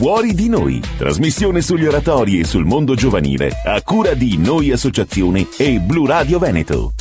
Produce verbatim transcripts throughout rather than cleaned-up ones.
Fuori di Noi, trasmissione sugli oratori e sul mondo giovanile, a cura di Noi Associazione e Blu Radio Veneto.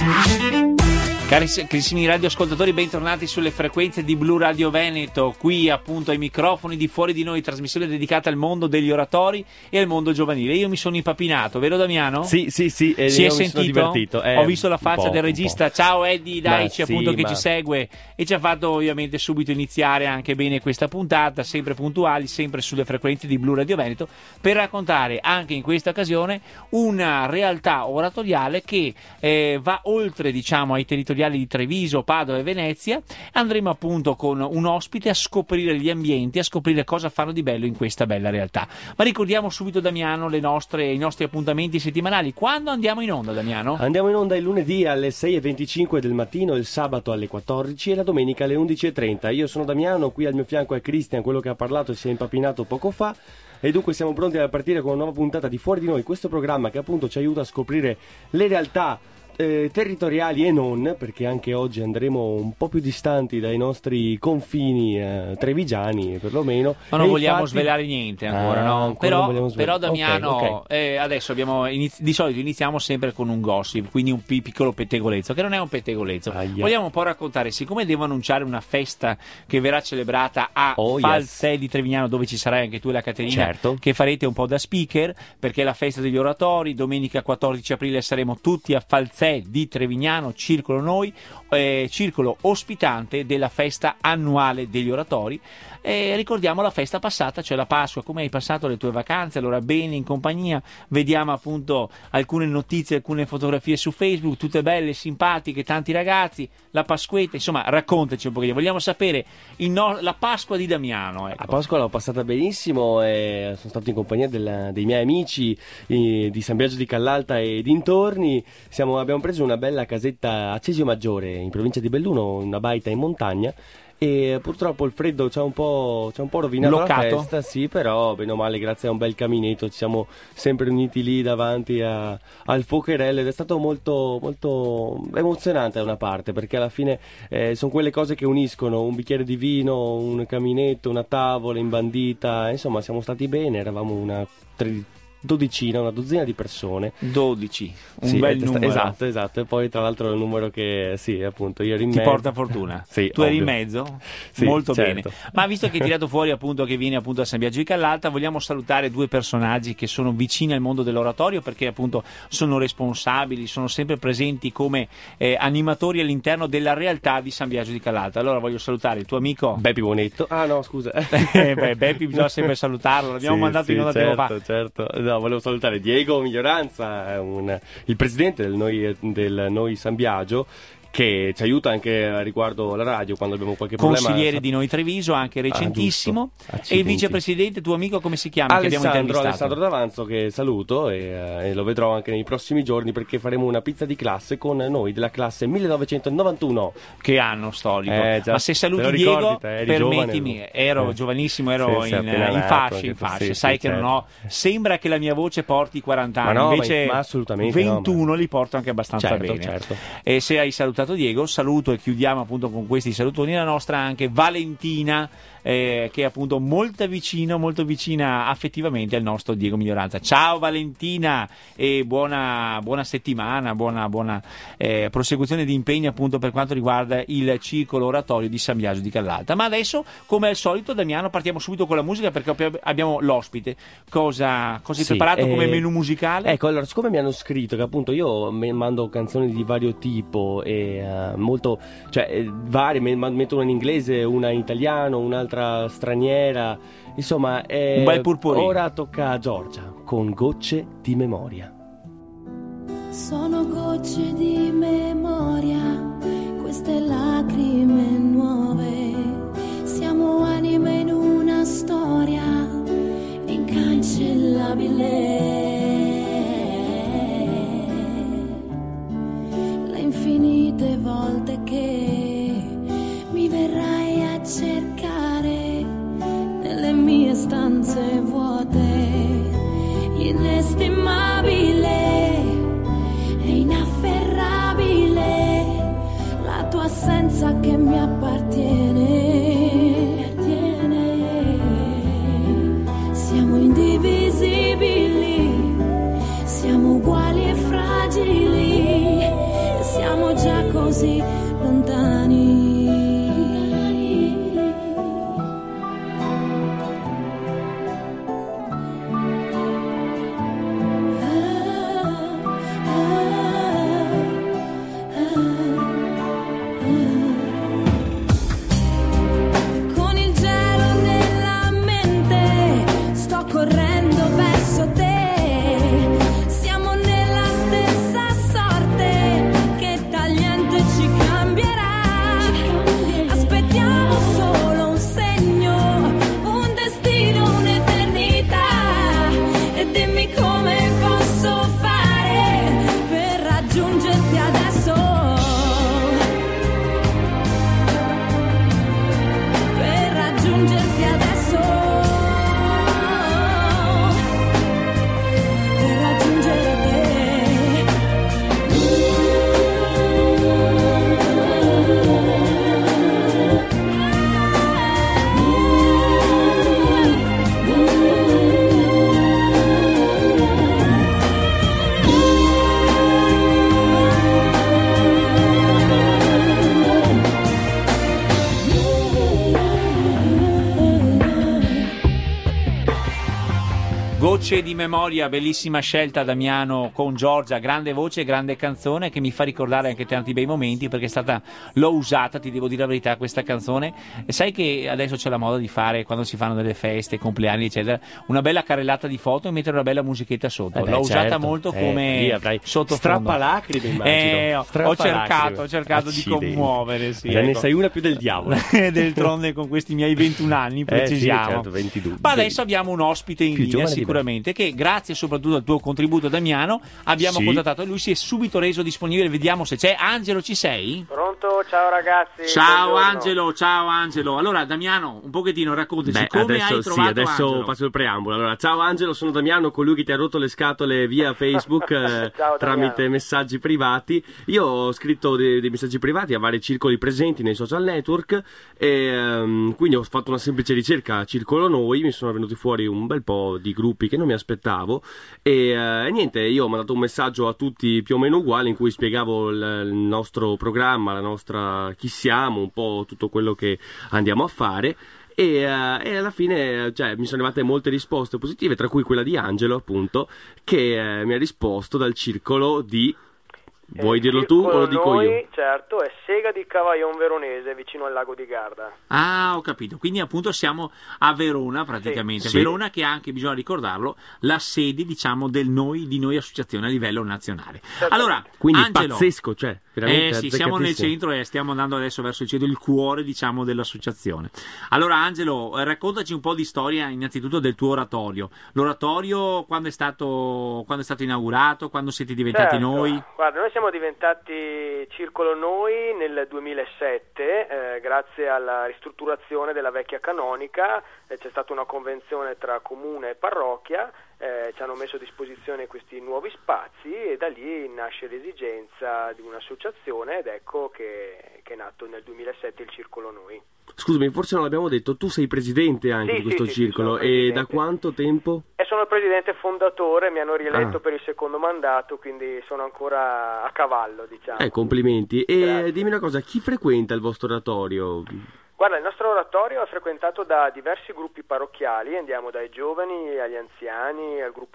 Carissimi radioascoltatori, bentornati sulle frequenze di Blu Radio Veneto, qui appunto ai microfoni di Fuori di Noi, trasmissione dedicata al mondo degli oratori e al mondo giovanile. Io mi sono impapinato, vero Damiano? Sì, sì, sì. Eh, si è mi sentito? Sono divertito. Eh, Ho visto la faccia po', del regista. Ciao Eddie Daici, appunto, sì, che ma... ci segue e ci ha fatto ovviamente subito iniziare anche bene questa puntata, sempre puntuali, sempre sulle frequenze di Blu Radio Veneto, per raccontare anche in questa occasione una realtà oratoriale che eh, va oltre, diciamo, ai territoriali di Treviso, Padova e Venezia. Andremo appunto con un ospite a scoprire gli ambienti, a scoprire cosa fanno di bello in questa bella realtà. Ma ricordiamo subito, Damiano, le nostre, i nostri appuntamenti settimanali. Quando andiamo in onda, Damiano? Andiamo in onda il lunedì alle sei e venticinque del mattino, il sabato alle quattordici e la domenica alle undici e trenta. Io sono Damiano, qui al mio fianco è Cristian, quello che ha parlato e si è impapinato poco fa. E dunque siamo pronti a partire con una nuova puntata di Fuori di Noi, questo programma che appunto ci aiuta a scoprire le realtà Eh, territoriali e non, perché anche oggi andremo un po' più distanti dai nostri confini eh, trevigiani perlomeno. Ma non e vogliamo infatti... svelare niente ancora, ah, no? ancora Però, però Damiano, okay, okay. Eh, adesso abbiamo inizi- di solito iniziamo sempre con un gossip, quindi un pi- piccolo pettegolezzo, che non è un pettegolezzo. Aia. Vogliamo un po' raccontare, siccome devo annunciare una festa che verrà celebrata a oh, Falzè yes. di Trevignano, dove ci sarai anche tu e la Caterina, certo. che farete un po' da speaker, perché è la festa degli oratori. Domenica quattordici aprile saremo tutti a Falzè di Trevignano, Circolo Noi, eh, circolo ospitante della festa annuale degli oratori. E ricordiamo la festa passata, cioè la Pasqua. Come hai passato le tue vacanze? Allora, bene, in compagnia. Vediamo appunto alcune notizie, alcune fotografie su Facebook, tutte belle, simpatiche, tanti ragazzi, la Pasquetta, insomma, raccontaci un pochettino, vogliamo sapere il no- la Pasqua di Damiano, ecco. La Pasqua l'ho passata benissimo e sono stato in compagnia del, dei miei amici eh, di San Biagio di Callalta e dintorni. Siamo, abbiamo preso una bella casetta a Cesio Maggiore, in provincia di Belluno, una baita in montagna. E purtroppo il freddo ci ha un po', ci ha un po' rovinato Bloccato. la festa, sì, però bene o male, grazie a un bel caminetto ci siamo sempre uniti lì davanti a, al fuocherello ed è stato molto, molto emozionante da una parte, perché alla fine eh, sono quelle cose che uniscono: un bicchiere di vino, un caminetto, una tavola imbandita, insomma siamo stati bene, eravamo una tre, dodicina, una dozzina di persone. dodici, un sì, bel sta- numero. Esatto, esatto. E poi tra l'altro è un numero che, sì, appunto, io ero in Ti mezzo. porta fortuna. Sì, tu eri in ovvio. mezzo? Sì, molto certo. bene. Ma visto che hai tirato fuori appunto che vieni appunto a San Biagio di Callalta, vogliamo salutare due personaggi che sono vicini al mondo dell'oratorio, perché appunto sono responsabili, sono sempre presenti come eh, animatori all'interno della realtà di San Biagio di Callalta. Allora voglio salutare il tuo amico Beppi Bonetto. Ah no, scusa. eh, beh, Beppi bisogna sempre salutarlo, l'abbiamo Sì, mandato sì, in onda certo, tempo fa. certo. No, volevo salutare Diego Miglioranza, un, il presidente del Noi, del Noi San Biagio, che ci aiuta anche riguardo alla radio quando abbiamo qualche problema. Consigliere di Noi Treviso, anche recentissimo. Ah, e il vicepresidente, tuo amico, come si chiama? Che abbiamo Alessandro, intervistato. Alessandro D'Avanzo, che saluto e, eh, e lo vedrò anche nei prossimi giorni, perché faremo una pizza di classe con noi della classe millenovecentonovantuno. Che anno storico. Eh, già, Ma se saluti te lo Diego, ricordi te, eri permettimi, giovane. ero Eh. giovanissimo, ero Sì, sì, in, appena in nato, fasce, anche in tu, fasce. sì, Sai sì, che certo. non ho. Sembra che la mia voce porti quaranta anni, Ma no, invece ma- ma assolutamente no, ventuno ma- li porto anche abbastanza Certo, bene. certo. E se hai salutato Diego, saluto e chiudiamo appunto con questi salutoni la nostra anche Valentina, eh, che è appunto molto vicino, molto vicina affettivamente al nostro Diego Miglioranza. Ciao Valentina e buona, buona settimana, buona, buona eh, prosecuzione di impegni appunto per quanto riguarda il circolo oratorio di San Biagio di Callalta. Ma adesso, come al solito, Damiano, partiamo subito con la musica, perché abbiamo l'ospite. Cosa, cosa hai Sì, preparato eh, come menù musicale? Ecco, allora, siccome mi hanno scritto che appunto io me- mando canzoni di vario tipo e eh, molto, cioè eh, varie, me- metto una in inglese, una in italiano, un'altra straniera, insomma, eh, un bel purpurì. Ora tocca a Giorgia con Gocce di memoria. Sono gocce di memoria, queste lacrime nuove, siamo anime in una storia incancellabile. Le infinite volte che mi verrai a cercare nelle mie stanze vuote, inestimabile e inafferrabile la tua assenza che mi appartiene. Voce di memoria, bellissima scelta Damiano con Giorgia, grande voce, grande canzone che mi fa ricordare anche tanti bei momenti, perché è stata, l'ho usata, ti devo dire la verità, questa canzone. E sai che adesso c'è la moda di fare, quando si fanno delle feste, compleanni eccetera, una bella carrellata di foto e mettere una bella musichetta sotto. Eh beh, l'ho certo. usata molto come eh, sottofondo. Strappalacrime, immagino. Eh, ho, ho cercato, ho cercato di Accidenti. commuovere, sì, Eh, ne ecco. sai una più del diavolo. D'altronde con questi miei ventuno anni precisiamo. Eh, sì, certo, ventidue. Ma adesso abbiamo un ospite in Più linea giovane di me. sicuramente, che grazie soprattutto al tuo contributo Damiano abbiamo Sì. contattato e lui si è subito reso disponibile. Vediamo se c'è. Angelo, ci sei? Pronto? Ciao ragazzi. Ciao buongiorno. Angelo, ciao Angelo. Allora Damiano, un pochettino raccontaci Beh, come adesso, hai sì, trovato adesso Angelo. passo il preambolo. Allora, ciao Angelo, sono Damiano, colui che ti ha rotto le scatole via Facebook eh, Ciao, tramite Damiano. messaggi privati. Io ho scritto dei, dei messaggi privati a vari circoli presenti nei social network e ehm, quindi ho fatto una semplice ricerca Circolo Noi, mi sono venuti fuori un bel po' di gruppi che non mi aspettavo e eh, niente, io ho mandato un messaggio a tutti più o meno uguale in cui spiegavo il, il nostro programma, la nostra chi siamo, un po' tutto quello che andiamo a fare. E, eh, e alla fine cioè, mi sono arrivate molte risposte positive, tra cui quella di Angelo, appunto, che eh, mi ha risposto dal circolo di... Vuoi Eh, dirlo tu o Circolo lo dico Noi, io? Certo, è Sega di Cavaillon Veronese, vicino al lago di Garda. Ah, ho capito. Quindi appunto siamo a Verona praticamente. Sì. Verona che è anche, bisogna ricordarlo, la sede, diciamo, del noi di Noi Associazione a livello nazionale. Allora, Quindi Angelo, pazzesco, cioè, veramente Eh sì, siamo nel azzeccatissimo. centro e stiamo andando adesso verso il centro, il cuore, diciamo, dell'associazione. Allora, Angelo, eh, raccontaci un po' di storia innanzitutto del tuo oratorio. L'oratorio quando è stato, quando è stato inaugurato, quando siete diventati Certo. noi? Guarda, noi siamo diventati Circolo Noi nel duemilasette, eh, grazie alla ristrutturazione della vecchia canonica. Eh, c'è stata una convenzione tra comune e parrocchia, eh, ci hanno messo a disposizione questi nuovi spazi e da lì nasce l'esigenza di un'associazione ed ecco che, che è nato nel duemilasette il Circolo Noi. Scusami, forse non l'abbiamo detto, tu sei presidente anche Sì, di questo sì, sì, sì, circolo sono e presidente. da quanto tempo? E sono il presidente fondatore, mi hanno rieletto Ah. per il secondo mandato, quindi sono ancora a cavallo, diciamo. Eh, complimenti. E Grazie. dimmi una cosa, chi frequenta il vostro oratorio? Guarda, il nostro oratorio è frequentato da diversi gruppi parrocchiali, andiamo dai giovani agli anziani, al gruppo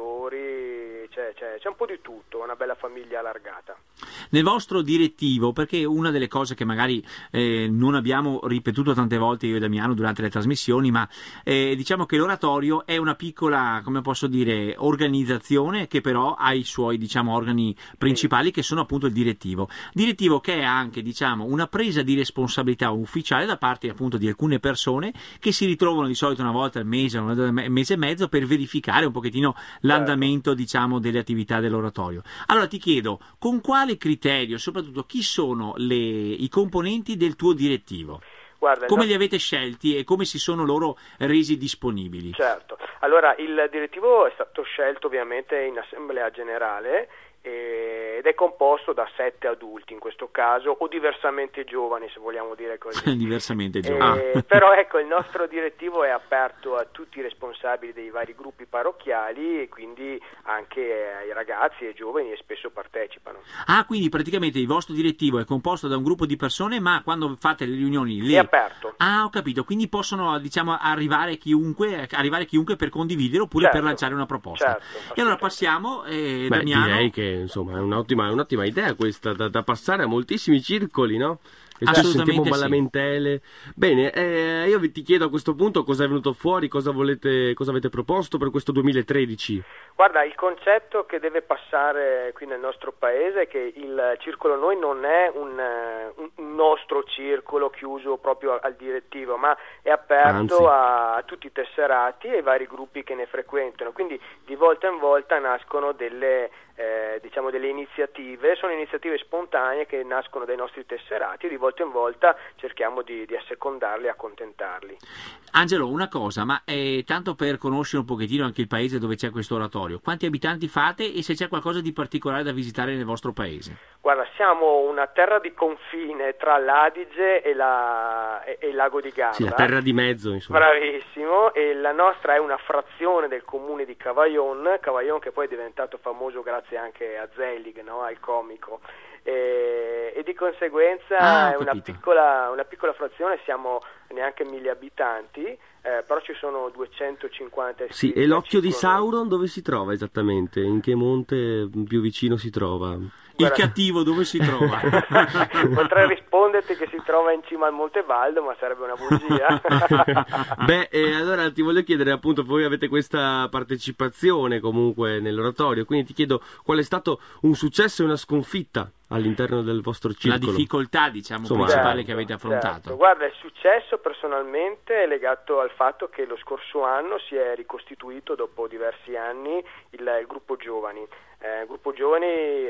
animatori, c'è, c'è, c'è un po' di tutto, una bella famiglia allargata. Nel vostro direttivo, perché una delle cose che magari eh, non abbiamo ripetuto tante volte io e Damiano durante le trasmissioni, ma eh, diciamo che l'oratorio è una piccola, come posso dire, organizzazione che però ha i suoi, diciamo, organi principali che sono appunto il direttivo. Direttivo che è anche, diciamo, una presa di responsabilità ufficiale da parte appunto di alcune persone che si ritrovano di solito una volta al mese, una volta al mese e mezzo per verificare un pochettino l'andamento, diciamo, delle attività dell'oratorio. Allora ti chiedo, con quale criterio, soprattutto chi sono le, i componenti del tuo direttivo? Guarda, Come il li avete scelti e come si sono loro resi disponibili? Certo, allora il direttivo è stato scelto ovviamente in assemblea generale eh, ed è composto da sette adulti in questo caso, o diversamente giovani se vogliamo dire così. Diversamente Eh, giovani. Però ecco, il nostro direttivo è aperto a tutti i responsabili dei vari gruppi parrocchiali e quindi anche ai ragazzi e ai giovani, e spesso partecipano. Ah, quindi praticamente il vostro direttivo è composto da un gruppo di persone, ma quando fate le riunioni lì... È aperto. Ah, ho capito, quindi possono, diciamo, arrivare chiunque, arrivare chiunque per condividere oppure Certo, per lanciare una proposta. certo, E allora passiamo, eh, Beh, Damiano... direi che insomma è un'ottima, è un'ottima idea questa, da, da passare a moltissimi circoli, no? E già Assolutamente sentiamo sì. lamentele. Bene, eh, io vi ti chiedo a questo punto cosa è venuto fuori, cosa volete, cosa avete proposto per questo duemilatredici. Guarda, il concetto che deve passare qui nel nostro paese è che il Circolo Noi non è un, un- un nostro circolo chiuso proprio al direttivo, ma è aperto a, a tutti i tesserati e ai vari gruppi che ne frequentano, quindi di volta in volta nascono delle, eh, diciamo delle iniziative, sono iniziative spontanee che nascono dai nostri tesserati e di volta in volta cerchiamo di, di assecondarli e accontentarli. Angelo, una cosa, ma eh, tanto per conoscere un pochettino anche il paese dove c'è questo oratorio, quanti abitanti fate e se c'è qualcosa di particolare da visitare nel vostro paese? Guarda, siamo una terra di confine tra l'Adige e, la, e, e il lago di Garda. Sì, la terra di mezzo, insomma. Bravissimo, e la nostra è una frazione del comune di Cavaillon, Cavaillon che poi è diventato famoso grazie grazie anche a Zelig, no? Al comico. E, e di conseguenza ah, è una piccola, una piccola frazione, siamo neanche mille abitanti, eh, però ci sono duecentocinquanta iscritti. Sì, e l'occhio di Sauron dove si trova esattamente? In che monte più vicino si trova? Il cattivo dove si trova? Potrei risponderti che si trova in cima al Monte Valdo, ma sarebbe una bugia. Beh, eh, allora ti voglio chiedere, appunto, voi avete questa partecipazione comunque nell'oratorio, quindi ti chiedo qual è stato un successo e una sconfitta all'interno del vostro circolo. La difficoltà, diciamo, Insomma, principale certo, che avete affrontato. Certo. Guarda, il successo personalmente è legato al fatto che lo scorso anno si è ricostituito dopo diversi anni il, il gruppo giovani. Eh, gruppo giovani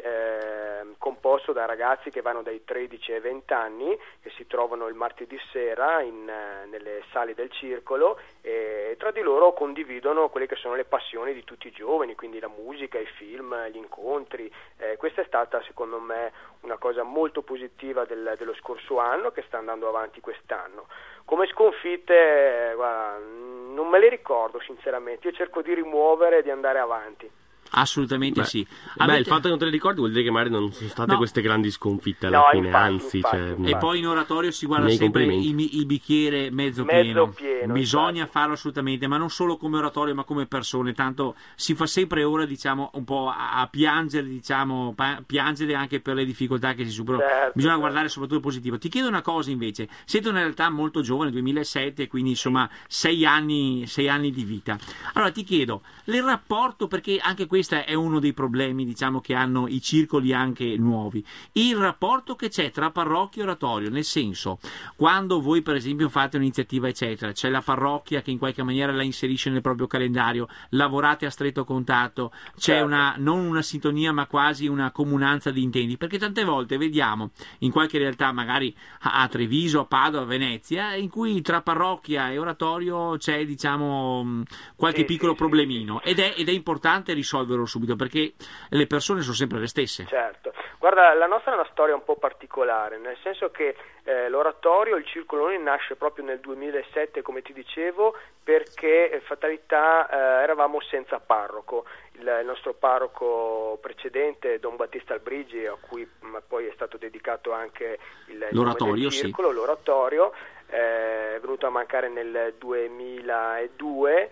eh, composto da ragazzi che vanno dai tredici ai venti anni, che si trovano il martedì sera in, eh, nelle sale del circolo, e tra di loro condividono quelle che sono le passioni di tutti i giovani, quindi la musica, i film, gli incontri. Eh, questa è stata secondo me una cosa molto positiva del, dello scorso anno, che sta andando avanti quest'anno. Come sconfitte, eh, guarda, non me le ricordo sinceramente, io cerco di rimuovere e di andare avanti. Assolutamente beh, sì. Beh, Avete... il fatto che non te le ricordi vuol dire che magari non sono state no. queste grandi sconfitte alla no, fine, infatti, anzi. infatti, Cioè, infatti. E poi in oratorio si guarda Miei sempre complimenti. il, il bicchiere mezzo, Mezzo pieno. pieno, Bisogna infatti. farlo assolutamente, ma non solo come oratorio, ma come persone. Tanto si fa sempre ora, diciamo, un po' a, a piangere, diciamo, pa- piangere anche per le difficoltà che si superano. Certo, Bisogna certo. guardare soprattutto il positivo. Ti chiedo una cosa invece. Siete una realtà molto giovane, duemilasette, quindi insomma sei anni, sei anni di vita. Allora ti chiedo, il rapporto, perché anche questo è uno dei problemi, diciamo, che hanno i circoli anche nuovi, il rapporto che c'è tra parrocchia e oratorio, nel senso, quando voi per esempio fate un'iniziativa eccetera, c'è la parrocchia che in qualche maniera la inserisce nel proprio calendario, lavorate a stretto contatto, c'è certo. una, non una sintonia ma quasi una comunanza di intenti, perché tante volte vediamo in qualche realtà, magari a Treviso, a Padova, a Venezia, in cui tra parrocchia e oratorio c'è, diciamo, qualche sì, piccolo sì, problemino, sì, sì. Ed, è, ed è importante risolverlo subito, perché le persone sono sempre le stesse. Certo, guarda, la nostra è una storia un po' particolare, nel senso che eh, l'oratorio, il circolo noi nasce proprio nel duemilasette, come ti dicevo, perché eh, fatalità eh, eravamo senza parroco. Il, il nostro parroco precedente, Don Battista Albrigi, a cui ma poi è stato dedicato anche il l'oratorio, nome del circolo, sì. l'oratorio, eh, è venuto a mancare nel duemiladue.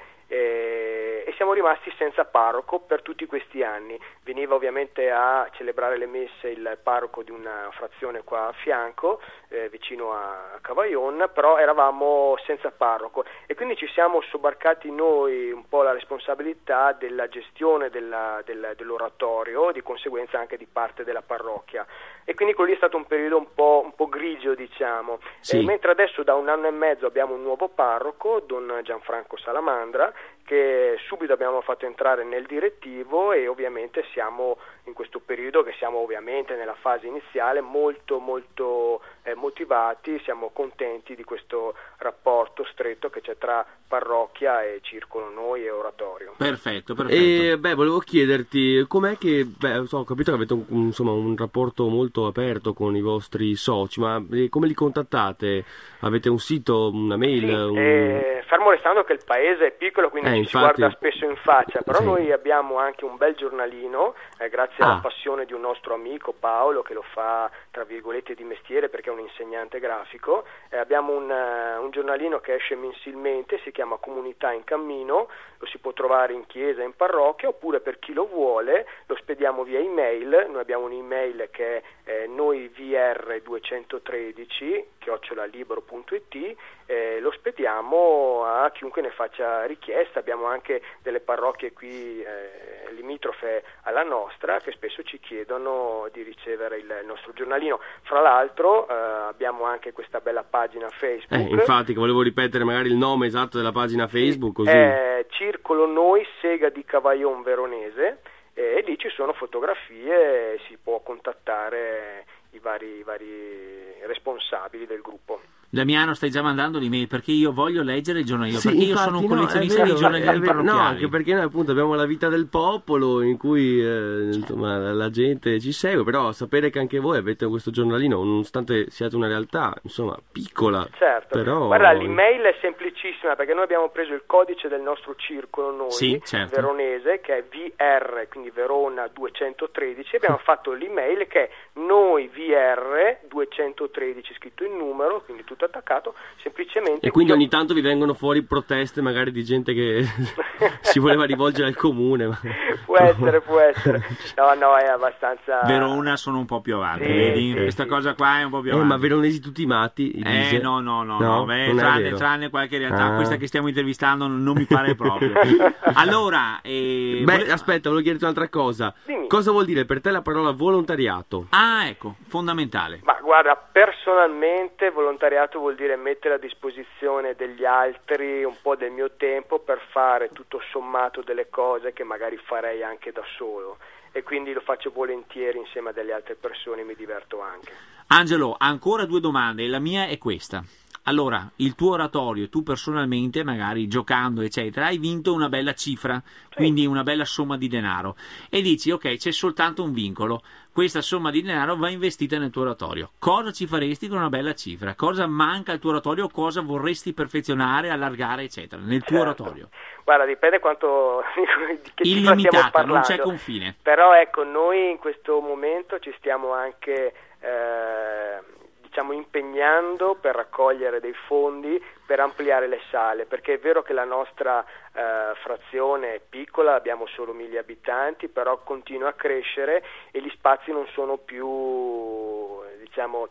E, e siamo rimasti senza parroco per tutti questi anni. Veniva ovviamente a celebrare le messe il parroco di una frazione qua a fianco, eh, vicino a Cavaillon, però eravamo senza parroco e quindi ci siamo sobbarcati noi un po' la responsabilità della gestione della, del, dell'oratorio, di conseguenza anche di parte della parrocchia, e quindi quello lì è stato un periodo un po', un po' grigio, diciamo. Sì. E mentre adesso da un anno e mezzo abbiamo un nuovo parroco, Don Gianfranco Salamandra, che subito abbiamo fatto entrare nel direttivo, e ovviamente siamo in questo periodo che siamo ovviamente nella fase iniziale molto molto eh, motivati, siamo contenti di questo rapporto stretto che c'è tra parrocchia e circolo noi e oratorio. Perfetto, perfetto. E beh, volevo chiederti com'è che, beh, so, ho capito che avete un, insomma, un rapporto molto aperto con i vostri soci, ma eh, come li contattate? Avete un sito, una mail? Sì, un... eh, fermo restando che il paese è piccolo, quindi Eh, ci infatti... si guarda spesso in faccia, però sì. noi abbiamo anche un bel giornalino, eh, grazie Ah. alla passione di un nostro amico Paolo, che lo fa tra virgolette di mestiere perché è un insegnante grafico. Eh, abbiamo un, uh, un giornalino che esce mensilmente, si chiama Comunità in Cammino, lo si può trovare in chiesa, in parrocchia, oppure per chi lo vuole lo spediamo via email. Noi abbiamo un'email che è eh, noi v r duecentotredici chiocciola libero punto it, eh, lo spediamo a chiunque ne faccia richiesta. Abbiamo anche delle parrocchie qui eh, limitrofe alla nostra che spesso ci chiedono di ricevere il nostro giornalino. Fra l'altro eh, abbiamo anche questa bella pagina Facebook. Eh, infatti, che volevo ripetere magari il nome esatto della pagina Facebook, così. Eh, Circolo Noi Sega di Cavaillon Veronese, e lì ci sono fotografie e si può contattare i vari, i vari responsabili del gruppo. Damiano, stai già mandando l'email perché io voglio leggere il giornalino, Sì, perché io infatti, sono un no, collezionista è vero, di giornalini è vero, parrocchiali. No, anche perché noi appunto abbiamo la vita del popolo in cui eh, insomma, la gente ci segue, però sapere che anche voi avete questo giornalino, nonostante siate una realtà insomma piccola. Certo, però... guarda, l'email è semplicissima perché noi abbiamo preso il codice del nostro circolo noi, sì, certo. veronese, che è V R, quindi Verona duecentotredici, e abbiamo fatto l'email che è noi V R duecentotredici, scritto in numero, quindi tutto attaccato, semplicemente. E quindi ogni tanto vi vengono fuori proteste magari di gente che si voleva rivolgere al comune. Ma... può essere, può essere. No, no, è abbastanza... Verona sono un po' più avanti, sì, vedi? sì, Questa sì. cosa qua è un po' più Eh, avanti. ma veronesi tutti matti? Eh no, no, no, no, no. Beh, non è tranne, vero. tranne qualche realtà, Ah. questa che stiamo intervistando non, non mi pare proprio. Allora, eh, Beh, vole- aspetta, volevo chiederti un'altra cosa. Dimmi. Cosa vuol dire per te la parola volontariato? Ah, ecco, fondamentale. Ma guarda, personalmente volontariato vuol dire mettere a disposizione degli altri un po' del mio tempo per fare tutto sommato delle cose che magari farei anche da solo, e quindi lo faccio volentieri insieme a delle altre persone, mi diverto anche. Angelo, ancora due domande, la mia è questa. Allora, il tuo oratorio, tu personalmente, magari giocando, eccetera, hai vinto una bella cifra, quindi una bella somma di denaro, e dici, ok, c'è soltanto un vincolo, questa somma di denaro va investita nel tuo oratorio. Cosa ci faresti con una bella cifra? Cosa manca al tuo oratorio? Cosa vorresti perfezionare, allargare, eccetera, nel tuo Certo. oratorio? Guarda, dipende quanto di che cifra stiamo Illimitata, parlando. non c'è confine. Però ecco, noi in questo momento ci stiamo anche eh, diciamo impegnando per raccogliere dei fondi per ampliare le sale, perché è vero che la nostra eh, frazione è piccola, abbiamo solo mille abitanti, però continua a crescere e gli spazi non sono più diciamo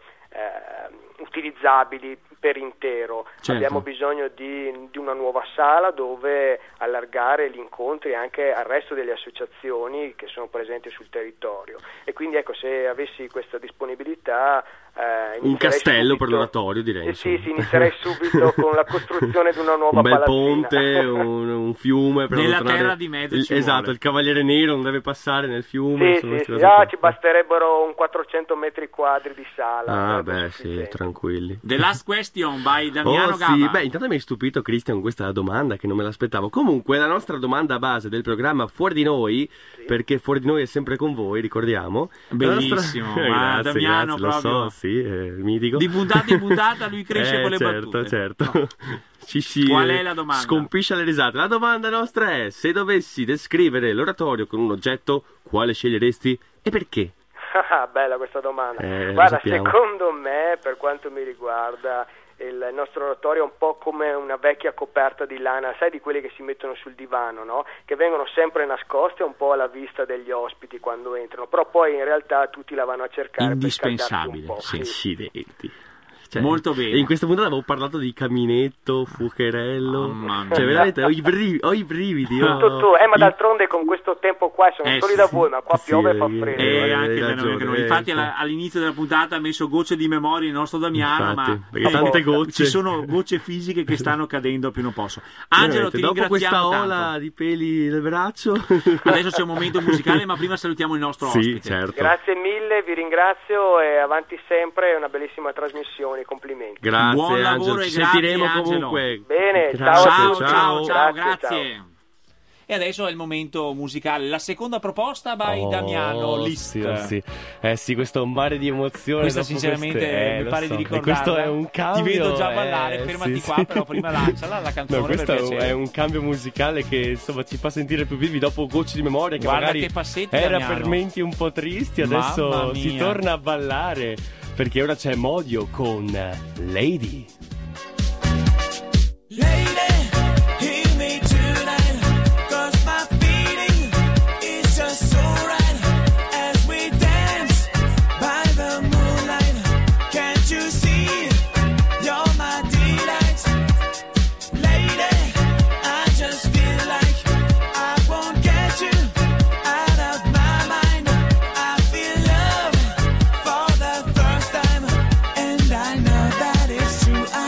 eh, utilizzabili per intero. Certo. Abbiamo bisogno di, di una nuova sala dove allargare gli incontri anche al resto delle associazioni che sono presenti sul territorio, e quindi ecco, se avessi questa disponibilità eh, Un castello subito, per l'oratorio, direi. eh, sì, sì, inizierei subito con la costruzione di una nuova un bel palazzina. ponte, un, un fiume per Nella allontanare- terra di mezzo il- ci esatto, vuole. il cavaliere nero non deve passare nel fiume. Sì, sono sì, queste sì. cose Ah, qua. ci basterebbero un quattrocento metri quadri di sala. Ah, sarebbe beh, sì, sufficiente. tranquilli. The last question by Damiano Oh, Gava. sì, beh, intanto mi hai stupito, Cristian, con questa domanda che non me l'aspettavo. Comunque, la nostra domanda base del programma Fuori di Noi, perché Fuori di Noi è sempre con voi, ricordiamo. La nostra- Bellissimo, Eh, ma grazie, Damiano grazie, proprio lo so, sì, eh, mitico. di puntata in puntata lui cresce Eh, con le certo, battute. certo. No. Ci si Qual eh, è la domanda? scompiscia le risate. La domanda nostra è: se dovessi descrivere l'oratorio con un oggetto, quale sceglieresti e perché? Ah, bella questa domanda. Eh, lo Guarda, sappiamo. secondo me, per quanto mi riguarda, il nostro oratorio è un po' come una vecchia coperta di lana, sai, di quelle che si mettono sul divano, no? Che vengono sempre nascoste un po' alla vista degli ospiti quando entrano, però poi in realtà tutti la vanno a cercare per scaldarsi un Indispensabile, po'. sì. Accidenti. Cioè, Molto bene. E in questa puntata avevo parlato di caminetto, fuocherello. Mamma mia. Cioè, veramente ho i brividi. Ho i brividi ho- Tutto tu, eh, ma i- d'altronde con questo tempo qua sono Eh, soli sì, da sì. voi, ma qua Sì, piove e fa eh, freddo. E Eh, anche hai da noi, ragione, anche noi. eh, Infatti sì. alla- all'inizio della puntata ha messo gocce di memoria il nostro Damiano, Infatti, ma perché tante eh, gocce. ci sono gocce fisiche che stanno cadendo a più non posso. Angelo, Veramente, ti dopo questa ringraziamo ola tanto. di peli del braccio. Adesso c'è un momento musicale, ma prima salutiamo il nostro Sì, ospite. certo. Grazie mille, vi ringrazio e avanti sempre, è una bellissima trasmissione, complimenti. Grazie, Buon lavoro Angelo. e Ci grazie, sentiremo Angelo. comunque. Bene, Grazie, ciao a Ciao, tutti. ciao, ciao, Grazie, grazie. E adesso è il momento musicale. La seconda proposta by Oh, Damiano List. sì, sì. Eh sì, questo mare di emozione. Questa dopo sinceramente queste- eh, mi lo pare so. di E ricordarla. questo è un cambio. Ti vedo già eh, ballare, fermati sì, qua, sì. però prima lanciala la canzone, No, questo per è un- piacere. è un cambio musicale che insomma ci fa sentire più vivi dopo gocce di memoria che Guarda magari che passetti, era Damiano. per menti un po' tristi, Mamma adesso si mia. torna a ballare perché ora c'è Modio con Lady. Lady, hear me tonight, 'cause my feeling is just so right as we dance by the moonlight. Can't you see? You're my delight. Lady, I just feel like I won't get you out of my mind. I feel love for the first time, and I know that it's true. I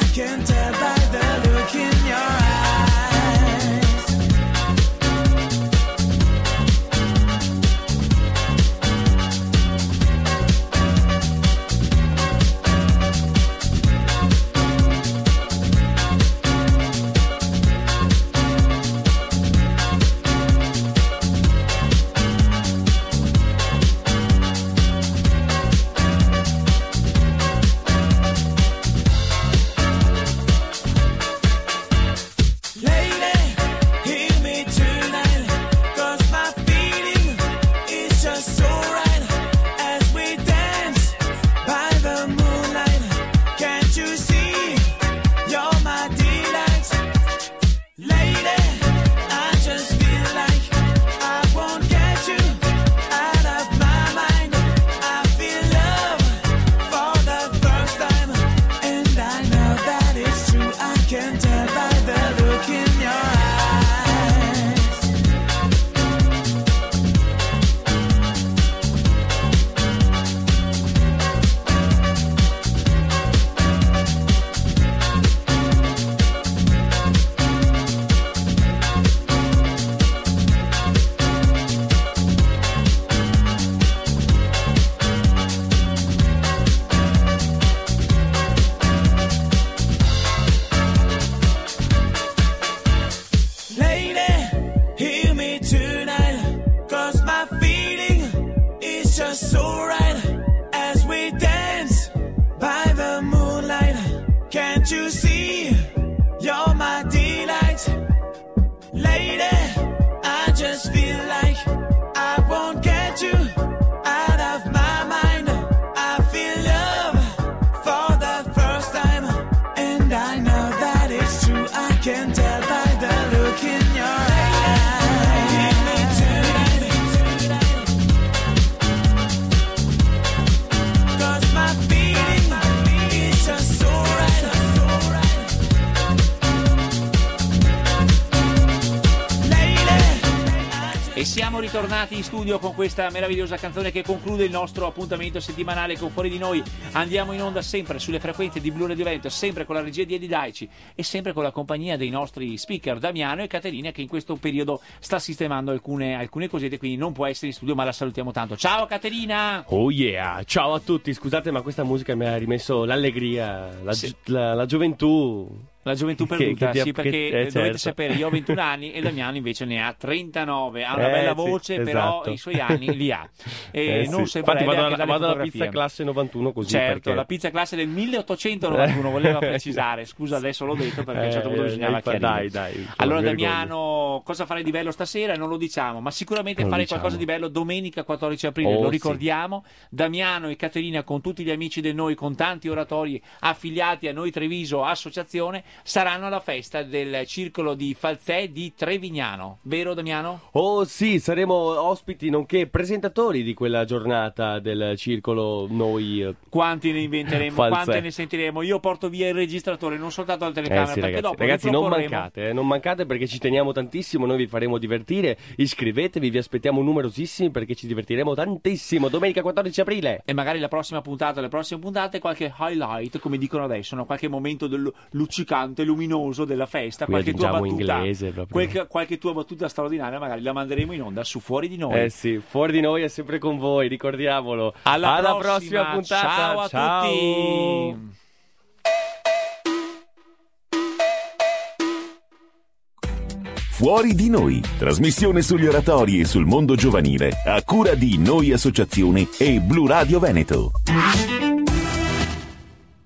can tell by the look in your eyes. So right as we dance by the moonlight, can't you see you're my delight? Lady, I just feel like I won't get you out of my mind. I feel love for the first time, and I know that it's true. I can tell by the look in your eyes. Give me tonight. E siamo ritornati in studio con questa meravigliosa canzone che conclude il nostro appuntamento settimanale con Fuori di Noi. Andiamo in onda sempre sulle frequenze di Blu Radio Veneto, sempre con la regia di Eddie Daici e sempre con la compagnia dei nostri speaker Damiano e Caterina, che in questo periodo sta sistemando alcune, alcune cosette, quindi non può essere in studio, ma la salutiamo tanto. Ciao Caterina! Oh yeah, ciao a tutti, scusate ma questa musica mi ha rimesso l'allegria, la, Sì. gi- la, la gioventù. La gioventù Che- perduta, che ti- sì, perché che- eh, dovete certo. sapere, io ho ventuno anni e Damiano invece ne ha trentanove, ha una Eh, bella sì, voce, però esatto. i suoi anni li ha. E Eh, non sì. sembrerebbe Infatti vado, anche alla, dalle vado alla fotografie. pizza classe novantuno così. Certo, perché... la pizza classe del milleottocentovantuno, voleva precisare. Scusa, adesso l'ho detto perché a un certo punto Eh, bisognava dai, chiarire. dai, dai, insomma, Allora mi vergogno. Damiano, cosa fare di bello stasera? Non lo diciamo, ma sicuramente Non lo fare diciamo. qualcosa di bello domenica quattordici aprile, Oh, lo sì. ricordiamo. Damiano e Caterina con tutti gli amici del Noi, con tanti oratori affiliati a Noi Treviso Associazione, saranno alla festa del circolo di Falzè di Trevignano. Vero Damiano? Oh sì, saremo ospiti nonché presentatori di quella giornata del circolo Noi. eh, Quanti ne inventeremo, Falzè. quante ne sentiremo? Io porto via il registratore, non soltanto la telecamera, Eh sì, perché ragazzi, dopo ragazzi non riproporremo- mancate, eh, non mancate perché ci teniamo tantissimo, noi vi faremo divertire, iscrivetevi, vi aspettiamo numerosissimi perché ci divertiremo tantissimo, domenica quattordici aprile. E magari la prossima puntata, le prossime puntate, qualche highlight, come dicono adesso, no? Qualche momento del- luccicante, luminoso della festa, Qui qualche tua aggiungiamo battuta, inglese proprio. qualche, qualche tua battuta straordinaria, magari la manderemo in onda su Fuori di Noi. Eh sì, Fuori di Noi è sempre con voi, ricordiamolo. Alla, prossima, puntata. Ciao a Ciao. tutti. Fuori di Noi, trasmissione sugli oratori e sul mondo giovanile, a cura di Noi Associazione e Blu Radio Veneto.